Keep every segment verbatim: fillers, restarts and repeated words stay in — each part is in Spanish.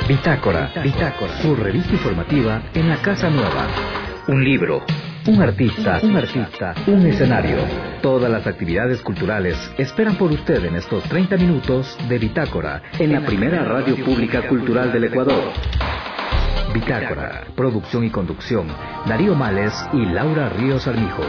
Bitácora, Bitácora, su revista informativa en la Casa Nueva. Un libro, un artista, un artista, un escenario. Todas las actividades culturales esperan por usted en estos treinta minutos de Bitácora, en la primera radio pública cultural del Ecuador. Bitácora, producción y conducción, Darío Males y Laura Ríos Armijos.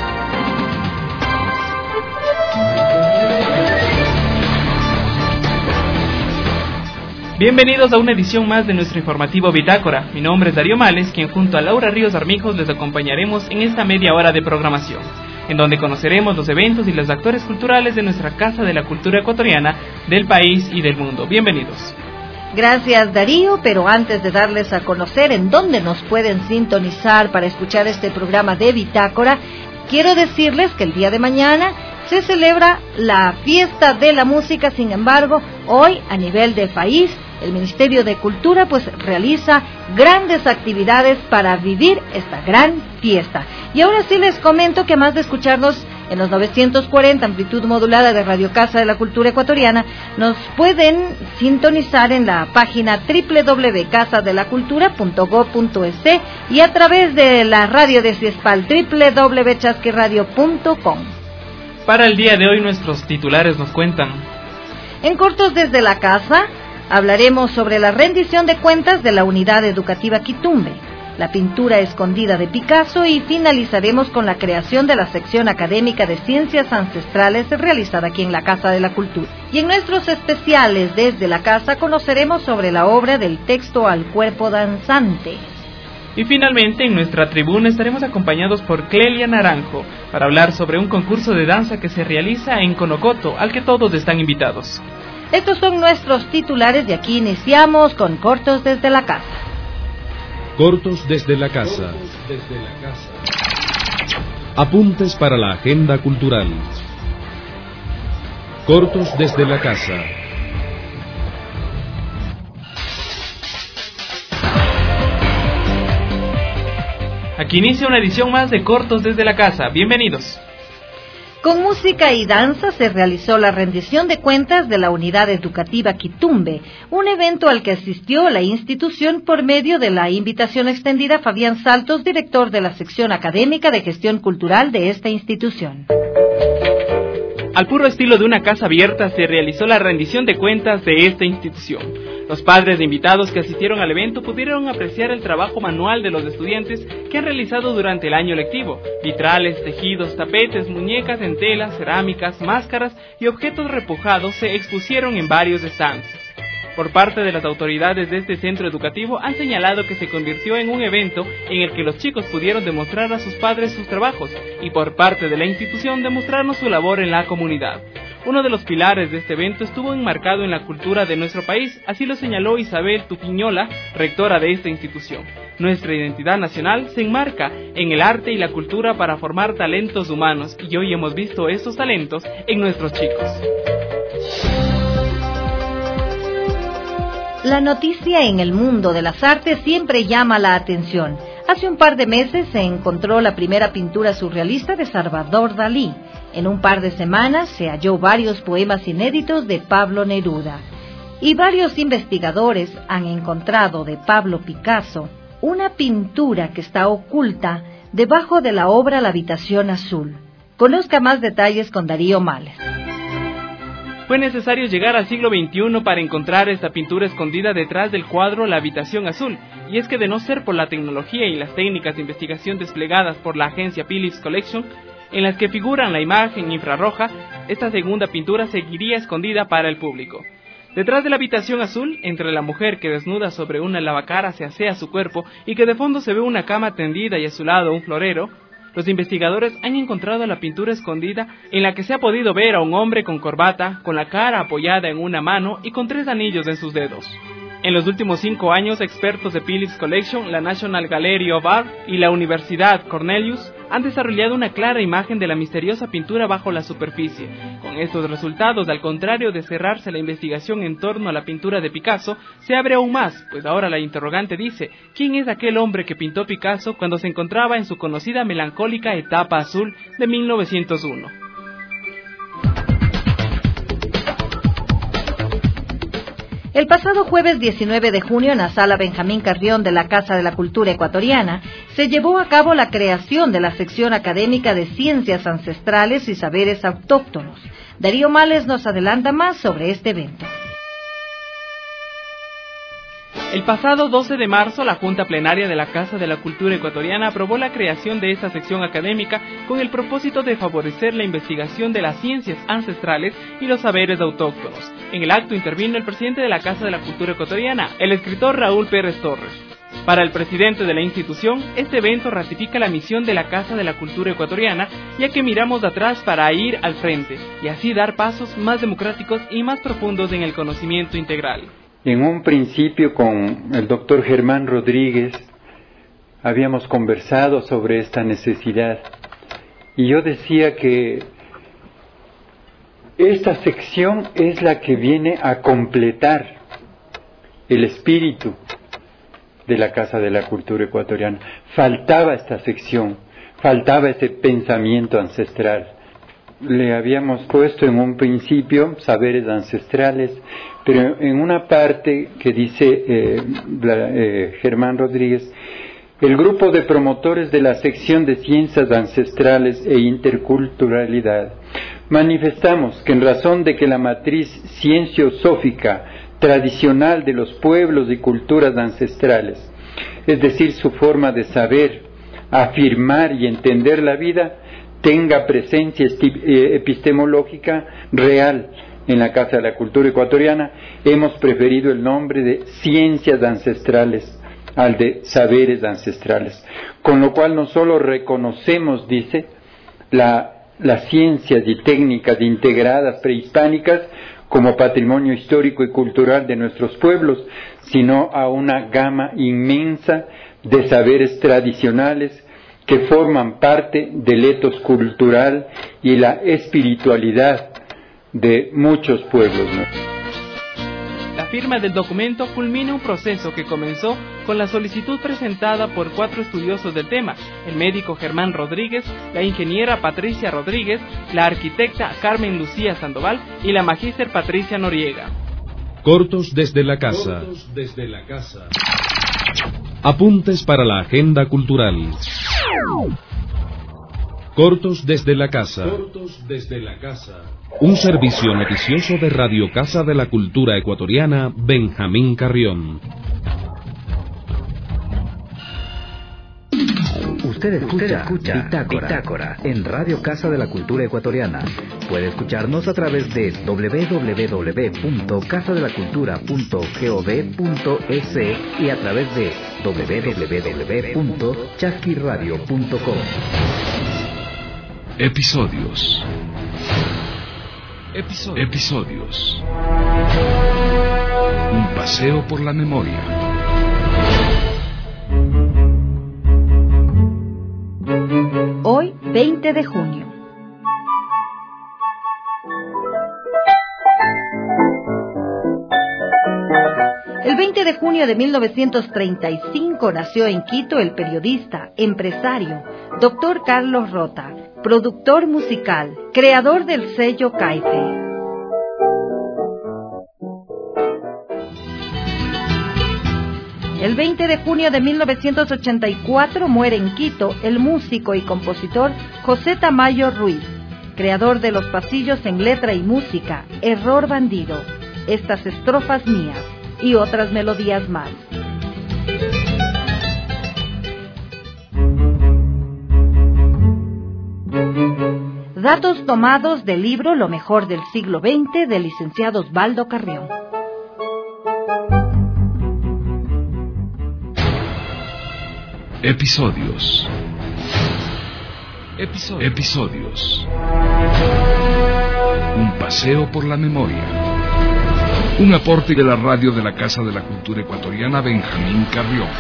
Bienvenidos a una edición más de nuestro informativo Bitácora. Mi nombre es Darío Males, quien junto a Laura Ríos Armijos les acompañaremos en esta media hora de programación, en donde conoceremos los eventos y los actores culturales de nuestra Casa de la Cultura Ecuatoriana, del país y del mundo. Bienvenidos. Gracias, Darío, pero antes de darles a conocer en dónde nos pueden sintonizar para escuchar este programa de Bitácora, quiero decirles que el día de mañana se celebra la Fiesta de la Música. Sin embargo, hoy a nivel de país, el Ministerio de Cultura pues realiza grandes actividades para vivir esta gran fiesta. Y ahora sí les comento que más de escucharnos en los novecientos cuarenta amplitud modulada de Radio Casa de la Cultura Ecuatoriana, nos pueden sintonizar en la página doble u doble u doble u punto casa de la cultura punto gob punto es y a través de la radio de Ciespal, doble u doble u doble u punto chasquiradio punto com. Para el día de hoy nuestros titulares nos cuentan. En Cortos desde la Casa hablaremos sobre la rendición de cuentas de la Unidad Educativa Quitumbe, la pintura escondida de Picasso y finalizaremos con la creación de la sección académica de Ciencias Ancestrales realizada aquí en la Casa de la Cultura. Y en nuestros especiales desde la Casa conoceremos sobre la obra del texto al cuerpo danzante. Y finalmente en nuestra tribuna estaremos acompañados por Clelia Naranjo para hablar sobre un concurso de danza que se realiza en Conocoto, al que todos están invitados. Estos son nuestros titulares y aquí iniciamos con Cortos desde la Casa. Cortos desde la Casa. Apuntes para la agenda cultural. Cortos desde la Casa. Aquí inicia una edición más de Cortos desde la Casa. Bienvenidos. Con música y danza se realizó la rendición de cuentas de la Unidad Educativa Quitumbe, un evento al que asistió la institución por medio de la invitación extendida a Fabián Saltos, director de la sección académica de gestión cultural de esta institución. Al puro estilo de una casa abierta se realizó la rendición de cuentas de esta institución. Los padres de invitados que asistieron al evento pudieron apreciar el trabajo manual de los estudiantes que han realizado durante el año lectivo. Vitrales, tejidos, tapetes, muñecas en tela, cerámicas, máscaras y objetos repujados se expusieron en varios stands. Por parte de las autoridades de este centro educativo han señalado que se convirtió en un evento en el que los chicos pudieron demostrar a sus padres sus trabajos y por parte de la institución demostrarnos su labor en la comunidad. Uno de los pilares de este evento estuvo enmarcado en la cultura de nuestro país, así lo señaló Isabel Tupiñola, rectora de esta institución. Nuestra identidad nacional se enmarca en el arte y la cultura para formar talentos humanos y hoy hemos visto esos talentos en nuestros chicos. La noticia en el mundo de las artes siempre llama la atención. Hace un par de meses se encontró la primera pintura surrealista de Salvador Dalí. En un par de semanas se halló varios poemas inéditos de Pablo Neruda. Y varios investigadores han encontrado de Pablo Picasso una pintura que está oculta debajo de la obra La Habitación Azul. Conozca más detalles con Darío Males. Fue necesario llegar al siglo veintiuno para encontrar esta pintura escondida detrás del cuadro La Habitación Azul, y es que de no ser por la tecnología y las técnicas de investigación desplegadas por la agencia Phillips Collection, en las que figuran la imagen infrarroja, esta segunda pintura seguiría escondida para el público. Detrás de la habitación azul, entre la mujer que desnuda sobre una lavacara se asea su cuerpo y que de fondo se ve una cama tendida y a su lado un florero, los investigadores han encontrado la pintura escondida en la que se ha podido ver a un hombre con corbata, con la cara apoyada en una mano y con tres anillos en sus dedos. En los últimos cinco años, expertos de Phillips Collection, la National Gallery of Art y la Universidad Cornelius han desarrollado una clara imagen de la misteriosa pintura bajo la superficie. Con estos resultados, al contrario de cerrarse la investigación en torno a la pintura de Picasso, se abre aún más, pues ahora la interrogante dice, ¿quién es aquel hombre que pintó Picasso cuando se encontraba en su conocida melancólica etapa azul de mil novecientos uno? El pasado jueves diecinueve de junio, en la sala Benjamín Carrión de la Casa de la Cultura Ecuatoriana, se llevó a cabo la creación de la sección académica de Ciencias Ancestrales y Saberes Autóctonos. Darío Males nos adelanta más sobre este evento. El pasado doce de marzo, la Junta Plenaria de la Casa de la Cultura Ecuatoriana aprobó la creación de esta sección académica con el propósito de favorecer la investigación de las ciencias ancestrales y los saberes autóctonos. En el acto intervino el presidente de la Casa de la Cultura Ecuatoriana, el escritor Raúl Pérez Torres. Para el presidente de la institución, este evento ratifica la misión de la Casa de la Cultura Ecuatoriana, ya que miramos de atrás para ir al frente y así dar pasos más democráticos y más profundos en el conocimiento integral. En un principio con el doctor Germán Rodríguez habíamos conversado sobre esta necesidad y yo decía que esta sección es la que viene a completar el espíritu de la Casa de la Cultura Ecuatoriana. Faltaba esta sección, faltaba ese pensamiento ancestral. Le habíamos puesto en un principio saberes ancestrales, pero en una parte que dice eh, la, eh, Germán Rodríguez, el grupo de promotores de la sección de Ciencias Ancestrales e Interculturalidad manifestamos que en razón de que la matriz cienciosófica tradicional de los pueblos y culturas ancestrales, es decir, su forma de saber, afirmar y entender la vida, tenga presencia epistemológica real en la Casa de la Cultura Ecuatoriana, hemos preferido el nombre de Ciencias Ancestrales al de Saberes Ancestrales, con lo cual no solo reconocemos, dice, la, las ciencias y técnicas integradas prehispánicas como patrimonio histórico y cultural de nuestros pueblos, sino a una gama inmensa de saberes tradicionales que forman parte del etos cultural y la espiritualidad de muchos pueblos. La firma del documento culmina un proceso que comenzó con la solicitud presentada por cuatro estudiosos del tema: el médico Germán Rodríguez, la ingeniera Patricia Rodríguez, la arquitecta Carmen Lucía Sandoval y la magíster Patricia Noriega. Cortos desde la casa. Cortos desde la casa. Apuntes para la agenda cultural. Cortos desde la casa. Cortos desde la casa. Un servicio noticioso de Radio Casa de la Cultura Ecuatoriana, Benjamín Carrión. Usted escucha, Usted escucha Bitácora, Bitácora en Radio Casa de la Cultura Ecuatoriana. Puede escucharnos a través de doble u doble u doble u punto casa de la cultura punto gov punto es y a través de doble u doble u doble u punto chasquiradio punto com. Episodios. Episodios. Episodios. Un paseo por la memoria. Hoy, veinte de junio. El veinte de junio de mil novecientos treinta y cinco nació en Quito el periodista, empresario, doctor Carlos Rota, productor musical, creador del sello Caife. El veinte de junio de mil novecientos ochenta y cuatro muere en Quito el músico y compositor José Tamayo Ruiz, creador de los pasillos en letra y música, Error Bandido, Estas estrofas mías y otras melodías más. Datos tomados del libro Lo mejor del siglo veinte del licenciado Osvaldo Carrión. Episodios. Episodios. Episodios. Un paseo por la memoria. Un aporte de la radio de la Casa de la Cultura Ecuatoriana, Benjamín Carrión.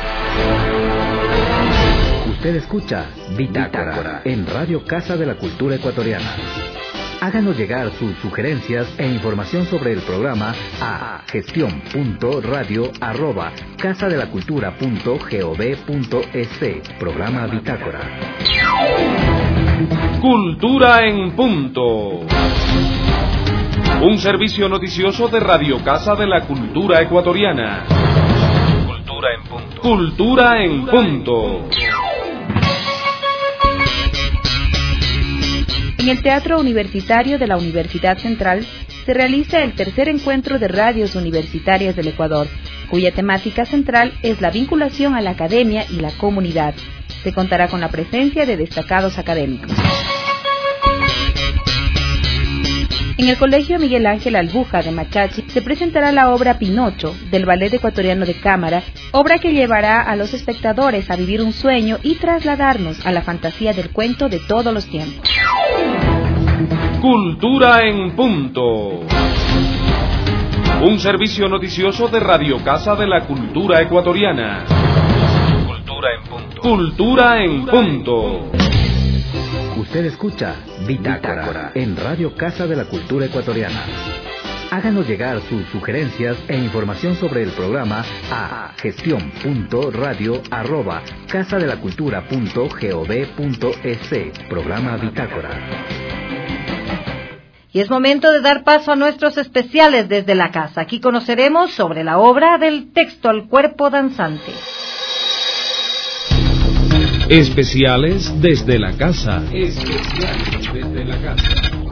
Usted escucha Bitácora, Bitácora en Radio Casa de la Cultura Ecuatoriana. Háganos llegar sus sugerencias e información sobre el programa a gestión punto radio arroba casa de la cultura punto gov punto es. Programa Bitácora. Cultura en punto. Un servicio noticioso de Radio Casa de la Cultura Ecuatoriana. Cultura en punto. Cultura en punto. En el Teatro Universitario de la Universidad Central se realiza el tercer encuentro de radios universitarias del Ecuador, cuya temática central es la vinculación a la academia y la comunidad. Se contará con la presencia de destacados académicos. En el Colegio Miguel Ángel Albuja de Machachi se presentará la obra Pinocho del Ballet Ecuatoriano de Cámara, obra que llevará a los espectadores a vivir un sueño y trasladarnos a la fantasía del cuento de todos los tiempos. Cultura en punto. Un servicio noticioso de Radio Casa de la Cultura Ecuatoriana. Cultura en punto. Cultura en punto. Usted escucha Bitácora en Radio Casa de la Cultura Ecuatoriana. Háganos llegar sus sugerencias e información sobre el programa a gestión punto radio arroba casa de la cultura punto gov punto es. Programa Bitácora. Y es momento de dar paso a nuestros especiales desde la casa. Aquí conoceremos sobre la obra del texto al cuerpo danzante. Especiales desde la casa. Especiales desde la casa.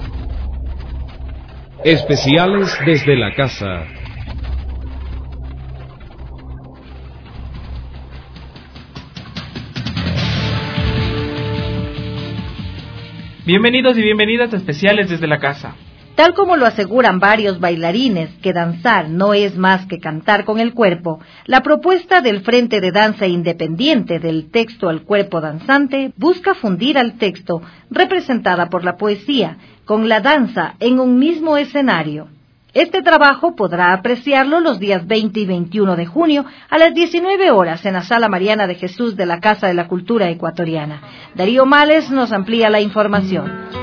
Especiales desde la casa. Bienvenidos y bienvenidas a Especiales desde la casa. Tal como lo aseguran varios bailarines, que danzar no es más que cantar con el cuerpo, la propuesta del Frente de Danza Independiente del Texto al Cuerpo Danzante busca fundir al texto, representada por la poesía, con la danza en un mismo escenario. Este trabajo podrá apreciarlo los días veinte y veintiuno de junio a las diecinueve horas en la Sala Mariana de Jesús de la Casa de la Cultura Ecuatoriana. Darío Males nos amplía la información.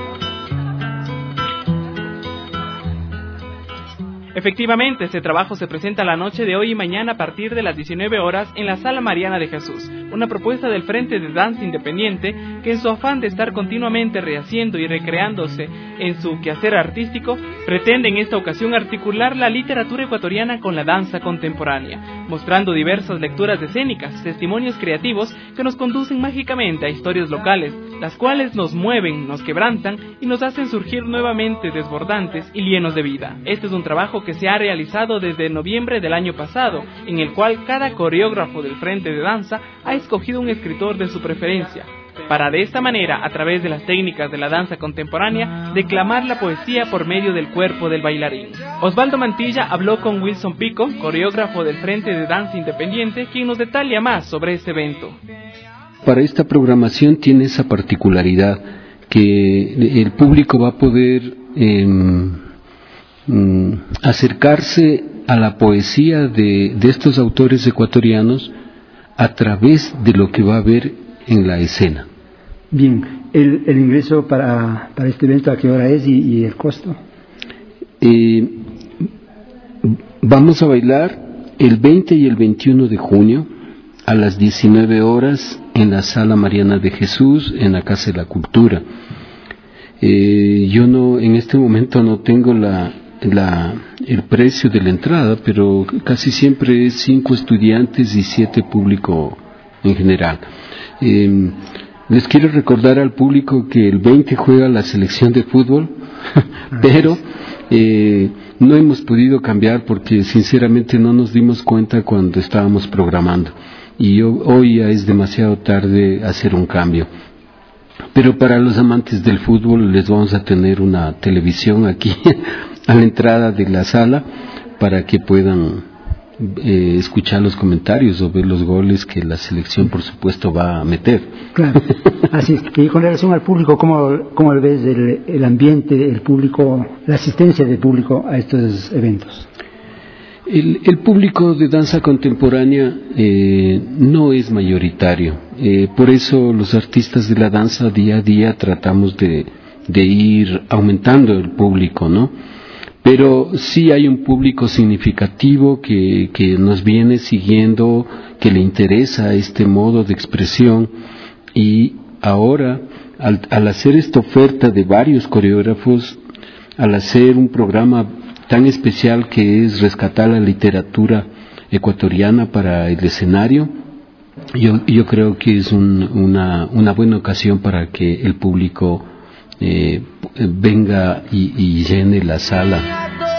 Efectivamente, este trabajo se presenta la noche de hoy y mañana a partir de las diecinueve horas en la Sala Mariana de Jesús, una propuesta del Frente de Danza Independiente que en su afán de estar continuamente rehaciendo y recreándose en su quehacer artístico, pretende en esta ocasión articular la literatura ecuatoriana con la danza contemporánea, mostrando diversas lecturas escénicas, testimonios creativos que nos conducen mágicamente a historias locales, las cuales nos mueven, nos quebrantan y nos hacen surgir nuevamente desbordantes y llenos de vida. Este es un trabajo que se ha realizado desde noviembre del año pasado, en el cual cada coreógrafo del Frente de Danza ha escogido un escritor de su preferencia, para de esta manera, a través de las técnicas de la danza contemporánea, declamar la poesía por medio del cuerpo del bailarín. Osvaldo Mantilla habló con Wilson Pico, coreógrafo del Frente de Danza Independiente, quien nos detalla más sobre este evento. Para esta programación tiene esa particularidad que el público va a poder eh, mm, acercarse a la poesía de, de estos autores ecuatorianos a través de lo que va a ver en la escena. Bien, el, el ingreso para, para este evento, ¿a qué hora es y, y el costo? Eh, vamos a bailar el veinte y el veintiuno de junio a las diecinueve horas en la Sala Mariana de Jesús, en la Casa de la Cultura. Eh, yo no, en este momento no tengo la, la, el precio de la entrada, pero casi siempre es cinco estudiantes y siete público en general. Eh, les quiero recordar al público que el veinte juega la selección de fútbol, pero eh, no hemos podido cambiar porque sinceramente no nos dimos cuenta cuando estábamos programando. Y yo, hoy ya es demasiado tarde hacer un cambio. Pero para los amantes del fútbol les vamos a tener una televisión aquí a la entrada de la sala para que puedan eh, escuchar los comentarios o ver los goles que la selección por supuesto va a meter. Claro, así es. Y con relación al público, ¿cómo, cómo ves el, el ambiente, el público, la asistencia del público a estos eventos? El, el público de danza contemporánea eh, no es mayoritario, eh, por eso los artistas de la danza día a día tratamos de, de ir aumentando el público, ¿no? Pero sí hay un público significativo que, que nos viene siguiendo, que le interesa este modo de expresión, y ahora al, al hacer esta oferta de varios coreógrafos, al hacer un programa tan especial que es rescatar la literatura ecuatoriana para el escenario, yo, yo creo que es un, una, una buena ocasión para que el público eh, venga y, y llene la sala.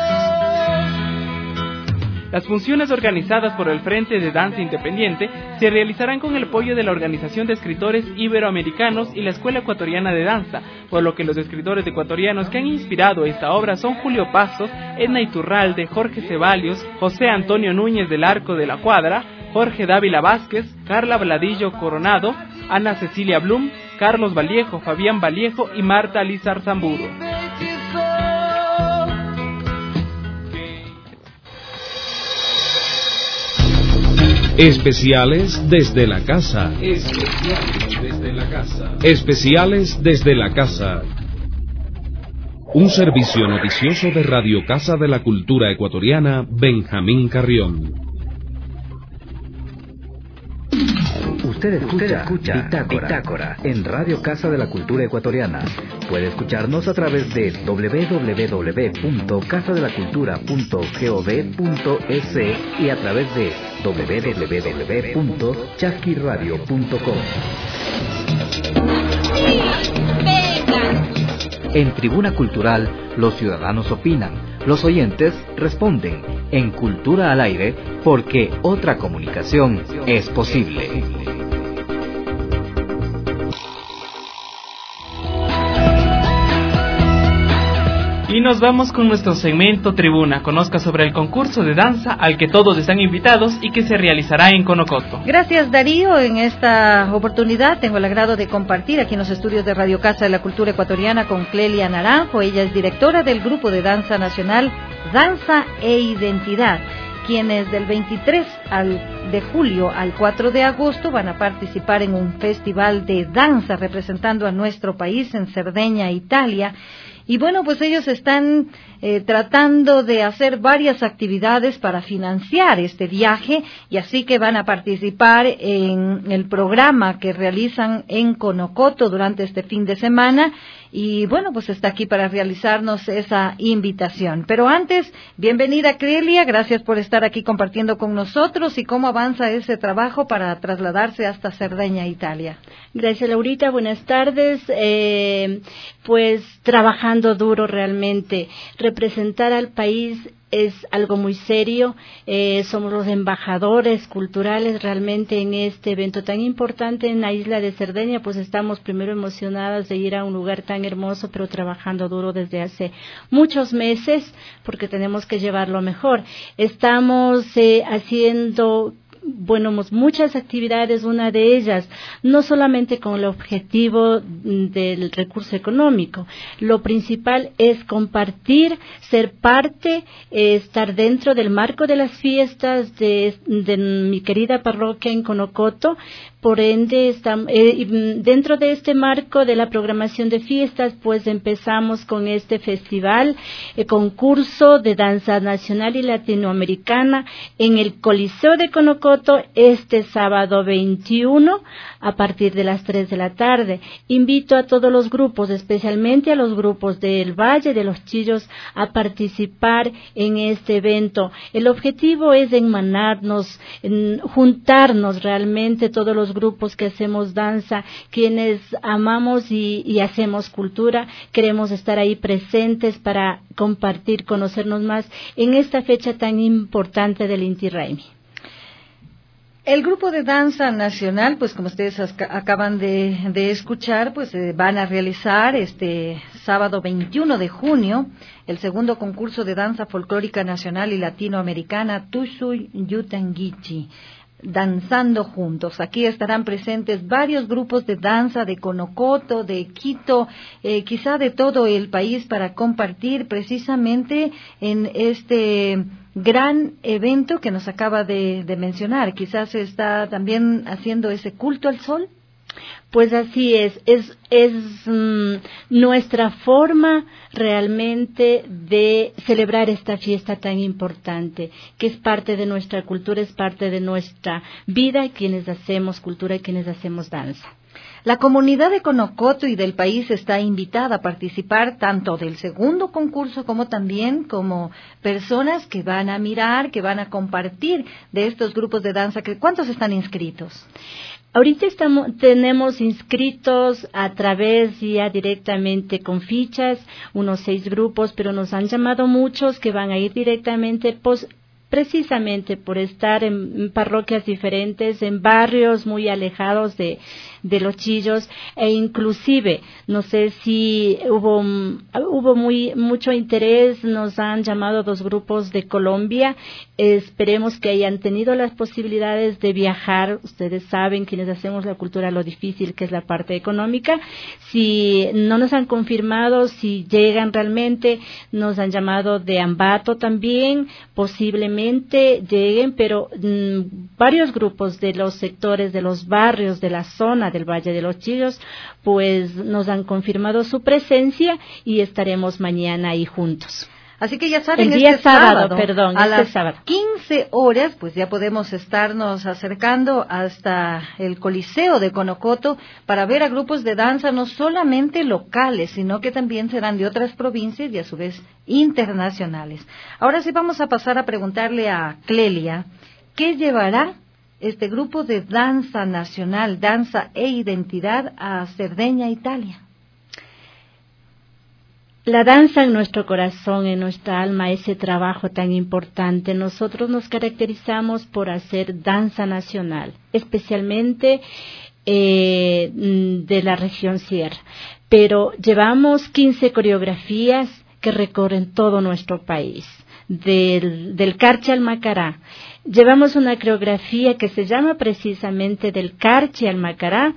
Las funciones organizadas por el Frente de Danza Independiente se realizarán con el apoyo de la Organización de Escritores Iberoamericanos y la Escuela Ecuatoriana de Danza, por lo que los escritores ecuatorianos que han inspirado esta obra son Julio Pasos, Edna Iturralde, Jorge Ceballos, José Antonio Núñez del Arco de la Cuadra, Jorge Dávila Vázquez, Carla Bladillo Coronado, Ana Cecilia Blum, Carlos Vallejo, Fabián Vallejo y Marta Lizar Zamburo. Especiales desde la casa. Especiales desde la casa. Especiales desde la casa. Un servicio noticioso de Radio Casa de la Cultura Ecuatoriana, Benjamín Carrión. Usted escucha, Usted escucha Bitácora, Bitácora en Radio Casa de la Cultura Ecuatoriana. Puede escucharnos a través de doble u doble u doble u punto casa de la cultura punto gov punto es y a través de doble u doble u doble u punto chasquiradio punto com. En Tribuna Cultural, los ciudadanos opinan, los oyentes responden. En Cultura al Aire, porque otra comunicación es posible. Y nos vamos con nuestro segmento Tribuna. Conozca sobre el concurso de danza al que todos están invitados y que se realizará en Conocoto. Gracias, Darío. En esta oportunidad tengo el agrado de compartir aquí en los estudios de Radio Casa de la Cultura Ecuatoriana con Clelia Naranjo. Ella es directora del Grupo de Danza Nacional Danza e Identidad, quienes del veintitrés de julio al cuatro de agosto van a participar en un festival de danza representando a nuestro país en Cerdeña, Italia. Y bueno, pues ellos están eh, tratando de hacer varias actividades para financiar este viaje, y así que van a participar en el programa que realizan en Conocoto durante este fin de semana. Y bueno, pues está aquí para realizarnos esa invitación. Pero antes, bienvenida Clelia, gracias por estar aquí compartiendo con nosotros y cómo avanza ese trabajo para trasladarse hasta Cerdeña, Italia. Gracias, Laurita, buenas tardes. Eh, pues trabajando duro realmente. Representar al país es algo muy serio, eh, somos los embajadores culturales realmente en este evento tan importante en la isla de Cerdeña, pues estamos primero emocionadas de ir a un lugar tan hermoso, pero trabajando duro desde hace muchos meses, porque tenemos que llevarlo mejor. Estamos eh, haciendo bueno, muchas actividades, una de ellas, no solamente con el objetivo del recurso económico, lo principal es compartir, ser parte, eh, estar dentro del marco de las fiestas de, de mi querida parroquia en Conocoto. Por ende, estamos, eh, dentro de este marco de la programación de fiestas, pues empezamos con este festival, eh, concurso de danza nacional y latinoamericana en el Coliseo de Conocoto este sábado veintiuno a partir de las tres de la tarde. Invito a todos los grupos, especialmente a los grupos del Valle de los Chillos, a participar en este evento. El objetivo es enmanarnos, en juntarnos realmente todos los grupos que hacemos danza, quienes amamos y, y hacemos cultura, queremos estar ahí presentes para compartir, conocernos más en esta fecha tan importante del Inti Raymi. El Grupo de Danza Nacional, pues como ustedes acaban de, de escuchar, pues eh, van a realizar este sábado veintiuno de junio el segundo concurso de danza folclórica nacional y latinoamericana Tushuy Yutanguichi, Danzando Juntos. Aquí estarán presentes varios grupos de danza de Conocoto, de Quito, eh, quizá de todo el país, para compartir precisamente en este gran evento que nos acaba de, de mencionar. Quizás se está también haciendo ese culto al sol. Pues así es, es, es mm, nuestra forma realmente de celebrar esta fiesta tan importante, que es parte de nuestra cultura, es parte de nuestra vida, quienes hacemos cultura y quienes hacemos danza. La comunidad de Conocoto y del país está invitada a participar tanto del segundo concurso como también como personas que van a mirar, que van a compartir de estos grupos de danza. ¿Cuántos están inscritos? Ahorita estamos, tenemos inscritos a través ya directamente con fichas, unos seis grupos, pero nos han llamado muchos que van a ir directamente pos, precisamente por estar en parroquias diferentes, en barrios muy alejados de, de Los Chillos, e inclusive, no sé si hubo, hubo muy, mucho interés, nos han llamado dos grupos de Colombia, esperemos que hayan tenido las posibilidades de viajar. Ustedes saben, quienes hacemos la cultura, lo difícil que es la parte económica. Si no nos han confirmado, si llegan realmente, nos han llamado de Ambato también, posiblemente lleguen, pero mmm, varios grupos de los sectores, de los barrios, de la zona del Valle de los Chillos, pues nos han confirmado su presencia y estaremos mañana ahí juntos. Así que ya saben, el día este sábado, sábado, perdón, a este las sábado. quince horas, pues ya podemos estarnos acercando hasta el Coliseo de Conocoto para ver a grupos de danza no solamente locales, sino que también serán de otras provincias y a su vez internacionales. Ahora sí vamos a pasar a preguntarle a Clelia, ¿qué llevará este grupo de danza nacional, danza e identidad a Cerdeña, Italia? La danza en nuestro corazón, en nuestra alma, ese trabajo tan importante. Nosotros nos caracterizamos por hacer danza nacional, especialmente eh, de la región Sierra. Pero llevamos quince coreografías que recorren todo nuestro país, del, del Carchi al Macará. Llevamos una coreografía que se llama precisamente del Carchi al Macará,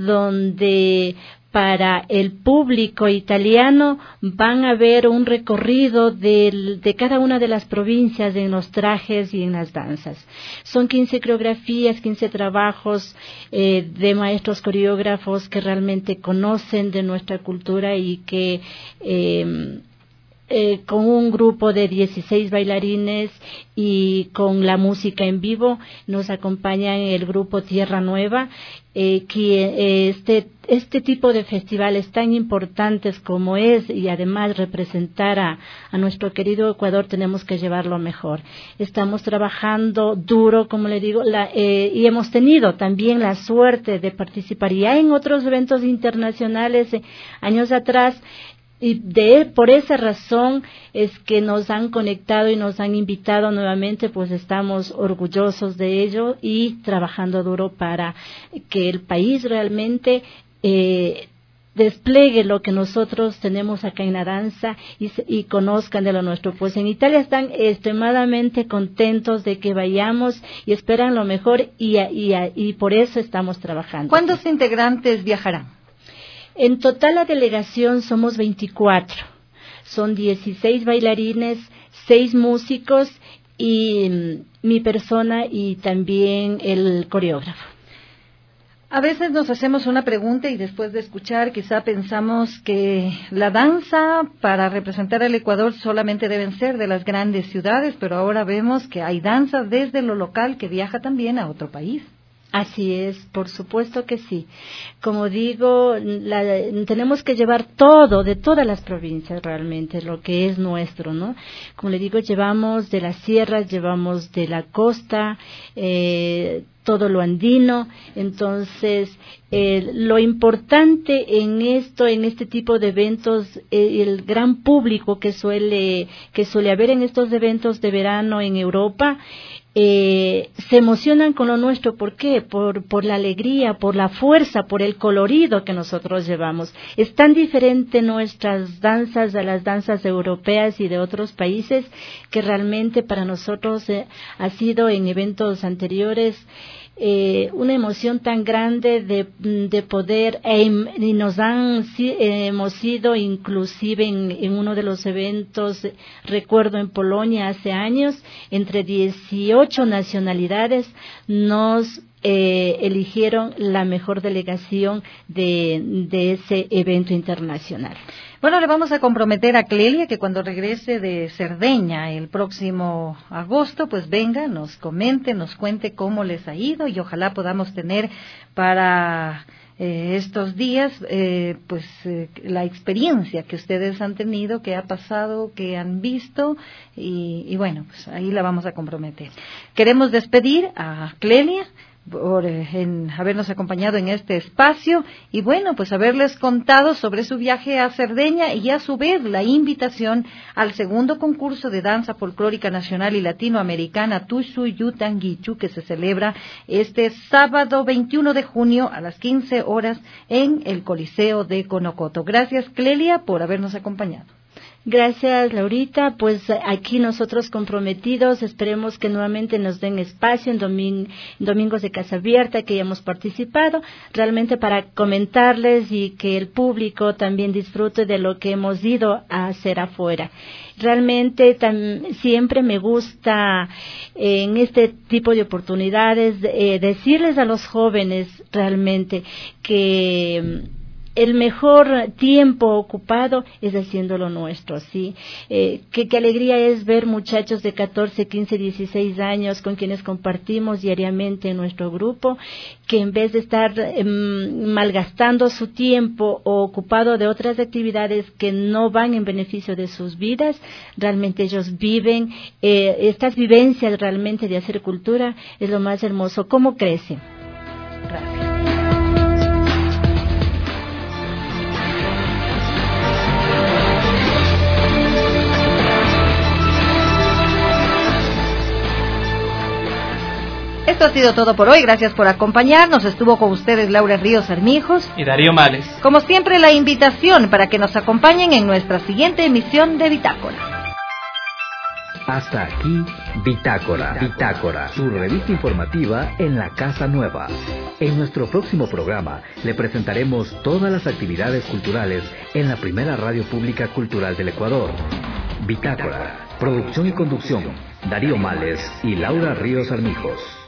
donde para el público italiano van a ver un recorrido de, de cada una de las provincias en los trajes y en las danzas. Son quince coreografías, quince trabajos eh, de maestros coreógrafos que realmente conocen de nuestra cultura y que eh, Eh, con un grupo de dieciséis bailarines y con la música en vivo nos acompañan el grupo Tierra Nueva, eh, que eh, este este tipo de festivales tan importantes como es, y además representar a, a nuestro querido Ecuador, tenemos que llevarlo mejor. Estamos trabajando duro, como le digo, la, eh, y hemos tenido también la suerte de participar ya en otros eventos internacionales eh, años atrás. Y de por esa razón es que nos han conectado y nos han invitado nuevamente, pues estamos orgullosos de ello y trabajando duro para que el país realmente eh, despliegue lo que nosotros tenemos acá en la danza y, y conozcan de lo nuestro. Pues en Italia están extremadamente contentos de que vayamos y esperan lo mejor y, y, y por eso estamos trabajando. ¿Cuántos integrantes viajarán? En total la delegación somos veinticuatro, son dieciséis bailarines, seis músicos y mm, mi persona y también el coreógrafo. A veces nos hacemos una pregunta y después de escuchar quizá pensamos que la danza para representar al Ecuador solamente deben ser de las grandes ciudades, pero ahora vemos que hay danza desde lo local que viaja también a otro país. Así es, por supuesto que sí. Como digo, la, tenemos que llevar todo, de todas las provincias realmente, lo que es nuestro, ¿no? Como le digo, llevamos de las sierras, llevamos de la costa, eh, todo lo andino. Entonces, eh, lo importante en esto, en este tipo de eventos, eh, el gran público que suele, que suele haber en estos eventos de verano en Europa, Eh, se emocionan con lo nuestro. ¿Por qué? Por, por la alegría, por la fuerza, por el colorido que nosotros llevamos. Es tan diferente nuestras danzas a las danzas europeas y de otros países que realmente para nosotros eh, ha sido en eventos anteriores Eh, una emoción tan grande de, de poder, eh, y nos han, sí, eh, hemos sido inclusive en, en uno de los eventos, eh, recuerdo en Polonia hace años, entre dieciocho nacionalidades nos eh, eligieron la mejor delegación de, de ese evento internacional. Bueno, le vamos a comprometer a Clelia que cuando regrese de Cerdeña el próximo agosto, pues venga, nos comente, nos cuente cómo les ha ido y ojalá podamos tener para eh, estos días, eh, pues eh, la experiencia que ustedes han tenido, que ha pasado, que han visto, y, y bueno, pues ahí la vamos a comprometer. Queremos despedir a Clelia por eh, en habernos acompañado en este espacio y bueno, pues haberles contado sobre su viaje a Cerdeña y a su vez la invitación al segundo concurso de danza folclórica nacional y latinoamericana Tushu Yutanguichu, que se celebra este sábado veintiuno de junio a las quince horas en el Coliseo de Conocoto. Gracias, Clelia, por habernos acompañado. Gracias, Laurita. Pues aquí nosotros comprometidos, esperemos que nuevamente nos den espacio en, domin en Domingos de Casa Abierta, que ya hemos participado, realmente para comentarles y que el público también disfrute de lo que hemos ido a hacer afuera. Realmente siempre me gusta eh, en este tipo de oportunidades eh, decirles a los jóvenes realmente que el mejor tiempo ocupado es haciendo lo nuestro, ¿sí? Eh, qué, qué alegría es ver muchachos de catorce, quince, dieciséis años con quienes compartimos diariamente en nuestro grupo, que en vez de estar eh, malgastando su tiempo o ocupado de otras actividades que no van en beneficio de sus vidas, realmente ellos viven, eh, estas vivencias realmente de hacer cultura es lo más hermoso. ¿Cómo crecen? Gracias. Esto ha sido todo por hoy, gracias por acompañarnos. Estuvo con ustedes Laura Ríos Armijos y Darío Males. Como siempre, la invitación para que nos acompañen en nuestra siguiente emisión de Bitácora. Hasta aquí, Bitácora, Bitácora, su revista informativa en la Casa Nueva. En nuestro próximo programa le presentaremos todas las actividades culturales en la primera radio pública cultural del Ecuador. Bitácora, producción y conducción, Darío Males y Laura Ríos Armijos.